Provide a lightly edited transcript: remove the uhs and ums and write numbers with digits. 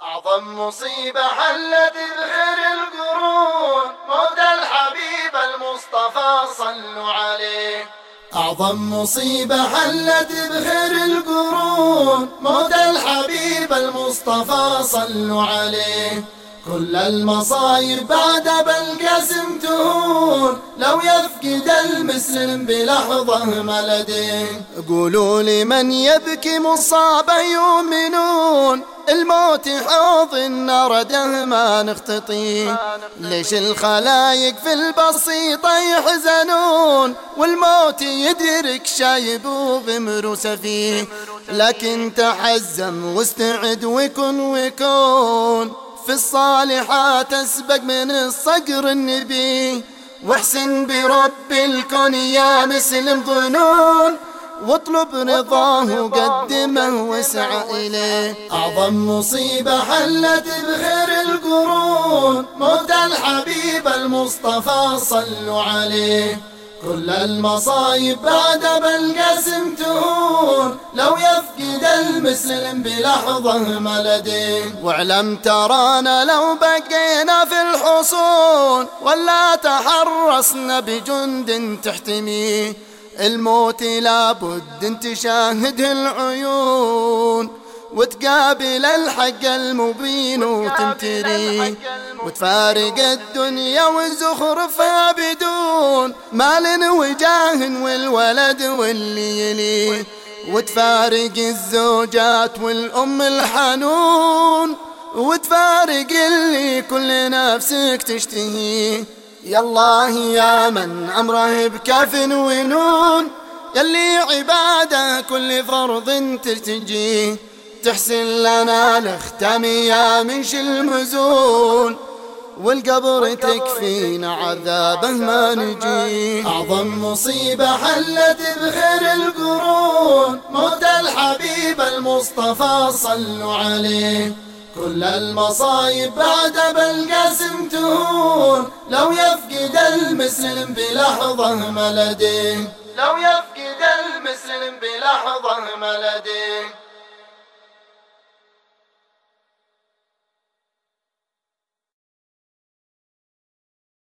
أعظم مصيبة حلت بخير القرون موت الحبيب المصطفى صلوا عليه. أعظم مصيبة حلت بخير القرون موت الحبيب المصطفى صلوا عليه. كل المصايب بعد بالقاسم تهون لو يفقد المسلم بلحظة ملده. قولوا لي من يبكي مصابه يؤمنون الموت حوض النار دهما نختطي. ليش الخلايق في البسيطة يحزنون والموت يدرك شايب وغمر سفيه. لكن تحزم واستعد وكن في الصالحات اسبق من الصقر النبي. واحسن برب الكون يا مسلم ظنون واطلب رضاه وقدمه واسعى إليه. أعظم مصيبة حلت بخير القرون موت الحبيب المصطفى صلوا عليه. كل المصايب بعد بالقاسم تهون لو يفقد المسلم بلحظة ملده. واعلم ترانا لو بقينا في الحصون ولا تحرصنا بجند تحتميه الموت لابد ان تشاهده العيون وتقابل الحق المبين وتمتري وتفارق الدنيا والزخرفها بدون مال وجاه والولد واللي يليه وتفارق الزوجات والأم الحنون وتفارق اللي كل نفسك تشتهيه. يا الله يا من أمره بكاف ونون يلي عباده كل فرض ترتجيه تحسن لنا الختام يا منش المزون والقبر تكفينا عذابه ما نجي. أعظم مصيبة حلت بخير القرون موت الحبيب المصطفى صلوا عليه. كل المصايب بعد بالقاسم تهون لو يفقد المسلم بلحظة ملده. لو يفقد المسلم بلحظة ملده.